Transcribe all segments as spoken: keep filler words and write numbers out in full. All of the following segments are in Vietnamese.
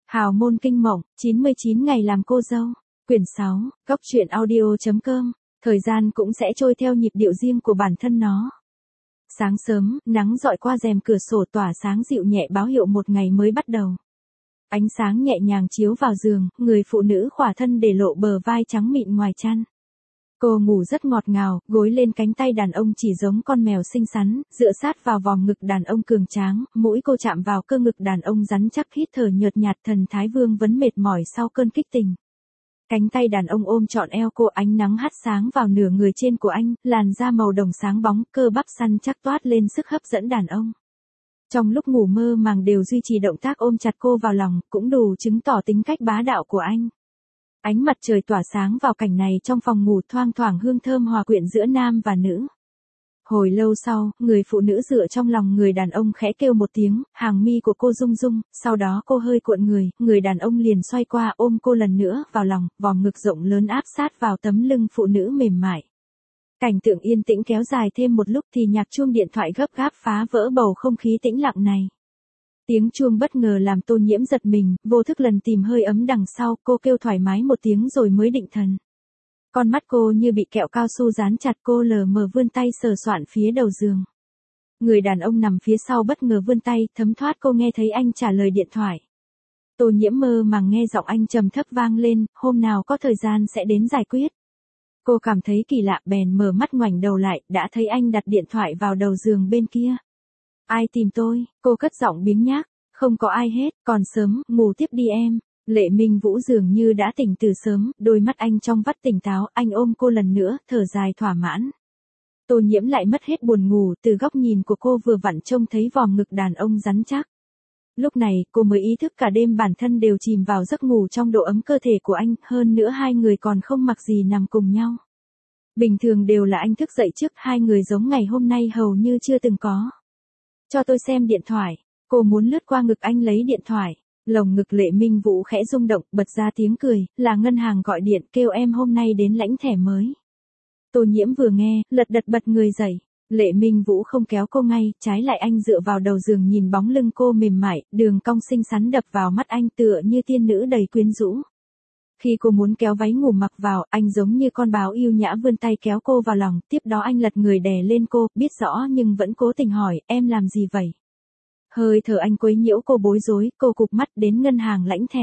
Hào môn kinh mộng, chín mươi chín ngày làm cô dâu. Quyển sáu, Góc truyện audio.com. Thời gian cũng sẽ trôi theo nhịp điệu riêng của bản thân nó. Sáng sớm, nắng dọi qua rèm cửa sổ tỏa sáng dịu nhẹ báo hiệu một ngày mới bắt đầu. Ánh sáng nhẹ nhàng chiếu vào giường, người phụ nữ khỏa thân để lộ bờ vai trắng mịn ngoài chăn. Cô ngủ rất ngọt ngào, gối lên cánh tay đàn ông chỉ giống con mèo xinh xắn, dựa sát vào vòng ngực đàn ông cường tráng, mũi cô chạm vào cơ ngực đàn ông rắn chắc hít thở nhợt nhạt, thần thái vương vấn mệt mỏi sau cơn kích tình. Cánh tay đàn ông ôm trọn eo cô, ánh nắng hắt sáng vào nửa người trên của anh, làn da màu đồng sáng bóng, cơ bắp săn chắc toát lên sức hấp dẫn đàn ông. Trong lúc ngủ mơ màng đều duy trì động tác ôm chặt cô vào lòng, cũng đủ chứng tỏ tính cách bá đạo của anh. Ánh mặt trời tỏa sáng vào cảnh này trong phòng ngủ, thoang thoảng hương thơm hòa quyện giữa nam và nữ. Hồi lâu sau, người phụ nữ dựa trong lòng người đàn ông khẽ kêu một tiếng, hàng mi của cô rung rung, sau đó cô hơi cuộn người, người đàn ông liền xoay qua ôm cô lần nữa vào lòng, vòng ngực rộng lớn áp sát vào tấm lưng phụ nữ mềm mại. Cảnh tượng yên tĩnh kéo dài thêm một lúc thì nhạc chuông điện thoại gấp gáp phá vỡ bầu không khí tĩnh lặng này. Tiếng chuông bất ngờ làm Tô Nhiễm giật mình, vô thức lần tìm hơi ấm đằng sau, cô kêu thoải mái một tiếng rồi mới định thần. Con mắt cô như bị kẹo cao su dán chặt, cô lờ mờ vươn tay sờ soạn phía đầu giường. Người đàn ông nằm phía sau bất ngờ vươn tay, thấm thoát cô nghe thấy anh trả lời điện thoại. Tô Nhiễm mơ màng nghe giọng anh trầm thấp vang lên, hôm nào có thời gian sẽ đến giải quyết. Cô cảm thấy kỳ lạ bèn mở mắt ngoảnh đầu lại, đã thấy anh đặt điện thoại vào đầu giường bên kia. Ai tìm tôi? Cô cất giọng biếng nhác. Không có ai hết, còn sớm, ngủ tiếp đi em. Lệ Minh Vũ dường như đã tỉnh từ sớm, đôi mắt anh trong vắt tỉnh táo, anh ôm cô lần nữa, thở dài thỏa mãn. Tô Nhiễm lại mất hết buồn ngủ, từ góc nhìn của cô vừa vặn trông thấy vòng ngực đàn ông rắn chắc. Lúc này, cô mới ý thức cả đêm bản thân đều chìm vào giấc ngủ trong độ ấm cơ thể của anh, hơn nữa hai người còn không mặc gì nằm cùng nhau. Bình thường đều là anh thức dậy trước, hai người giống ngày hôm nay hầu như chưa từng có. Cho tôi xem điện thoại. Cô muốn lướt qua ngực anh lấy điện thoại. Lồng ngực Lệ Minh Vũ khẽ rung động, bật ra tiếng cười, là ngân hàng gọi điện kêu em hôm nay đến lãnh thẻ mới. Tô Nhiễm vừa nghe, lật đật bật người dậy. Lệ Minh Vũ không kéo cô ngay, trái lại anh dựa vào đầu giường nhìn bóng lưng cô mềm mại, đường cong xinh xắn đập vào mắt anh tựa như tiên nữ đầy quyến rũ. Khi cô muốn kéo váy ngủ mặc vào, anh giống như con báo yêu nhã vươn tay kéo cô vào lòng, tiếp đó anh lật người đè lên cô, biết rõ nhưng vẫn cố tình hỏi, em làm gì vậy? Hơi thở anh quấy nhiễu cô bối rối, cô cụp mắt, đến ngân hàng lãnh thẻ.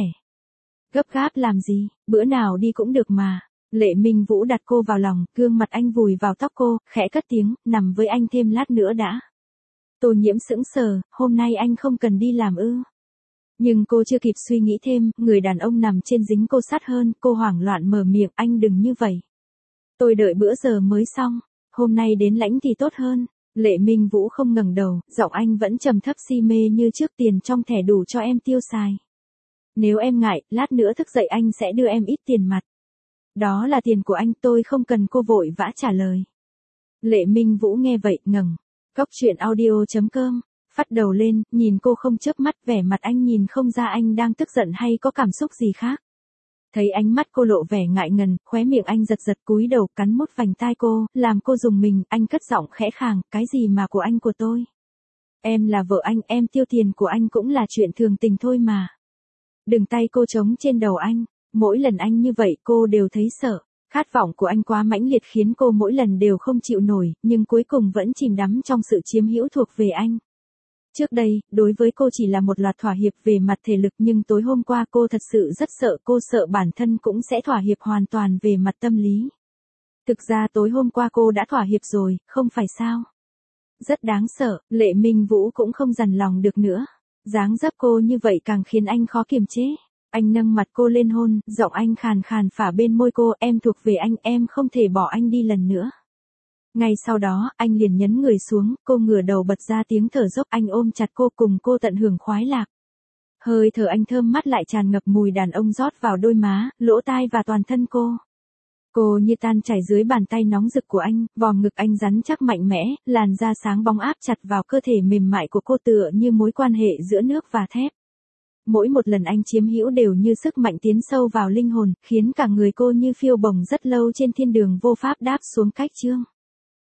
Gấp gáp làm gì, bữa nào đi cũng được mà. Lệ Minh Vũ đặt cô vào lòng, gương mặt anh vùi vào tóc cô, khẽ cất tiếng, nằm với anh thêm lát nữa đã. Tô Nhiễm sững sờ, hôm nay anh không cần đi làm ư? Nhưng cô chưa kịp suy nghĩ thêm, người đàn ông nằm trên dính cô sát hơn, cô hoảng loạn mở miệng, anh đừng như vậy. Tôi đợi bữa giờ mới xong, hôm nay đến lãnh thì tốt hơn. Lệ Minh Vũ không ngẩng đầu, giọng anh vẫn trầm thấp si mê như trước, tiền trong thẻ đủ cho em tiêu xài. Nếu em ngại, lát nữa thức dậy anh sẽ đưa em ít tiền mặt. Đó là tiền của anh, tôi không cần, cô vội vã trả lời. Lệ Minh Vũ nghe vậy, ngẩng. Góc truyện audio.com. Phát đầu lên, nhìn cô không chớp mắt, vẻ mặt anh nhìn không ra anh đang tức giận hay có cảm xúc gì khác. Thấy ánh mắt cô lộ vẻ ngại ngần, khóe miệng anh giật giật cúi đầu cắn mút vành tai cô, làm cô rùng mình, anh cất giọng khẽ khàng, cái gì mà của anh của tôi? Em là vợ anh, em tiêu tiền của anh cũng là chuyện thường tình thôi mà. Đừng, tay cô trống trên đầu anh, mỗi lần anh như vậy cô đều thấy sợ. Khát vọng của anh quá mãnh liệt khiến cô mỗi lần đều không chịu nổi, nhưng cuối cùng vẫn chìm đắm trong sự chiếm hữu thuộc về anh. Trước đây, đối với cô chỉ là một loạt thỏa hiệp về mặt thể lực, nhưng tối hôm qua cô thật sự rất sợ, cô sợ bản thân cũng sẽ thỏa hiệp hoàn toàn về mặt tâm lý. Thực ra tối hôm qua cô đã thỏa hiệp rồi, không phải sao? Rất đáng sợ, Lệ Minh Vũ cũng không dằn lòng được nữa. Dáng dấp cô như vậy càng khiến anh khó kiềm chế. Anh nâng mặt cô lên hôn, giọng anh khàn khàn phả bên môi cô, em thuộc về anh, em không thể bỏ anh đi lần nữa. Ngay sau đó, anh liền nhấn người xuống, cô ngửa đầu bật ra tiếng thở dốc, anh ôm chặt cô cùng cô tận hưởng khoái lạc. Hơi thở anh thơm mát lại tràn ngập mùi đàn ông rót vào đôi má, lỗ tai và toàn thân cô. Cô như tan chảy dưới bàn tay nóng rực của anh, vòng ngực anh rắn chắc mạnh mẽ, làn da sáng bóng áp chặt vào cơ thể mềm mại của cô tựa như mối quan hệ giữa nước và thép. Mỗi một lần anh chiếm hữu đều như sức mạnh tiến sâu vào linh hồn, khiến cả người cô như phiêu bồng rất lâu trên thiên đường vô pháp đáp xuống cách chương.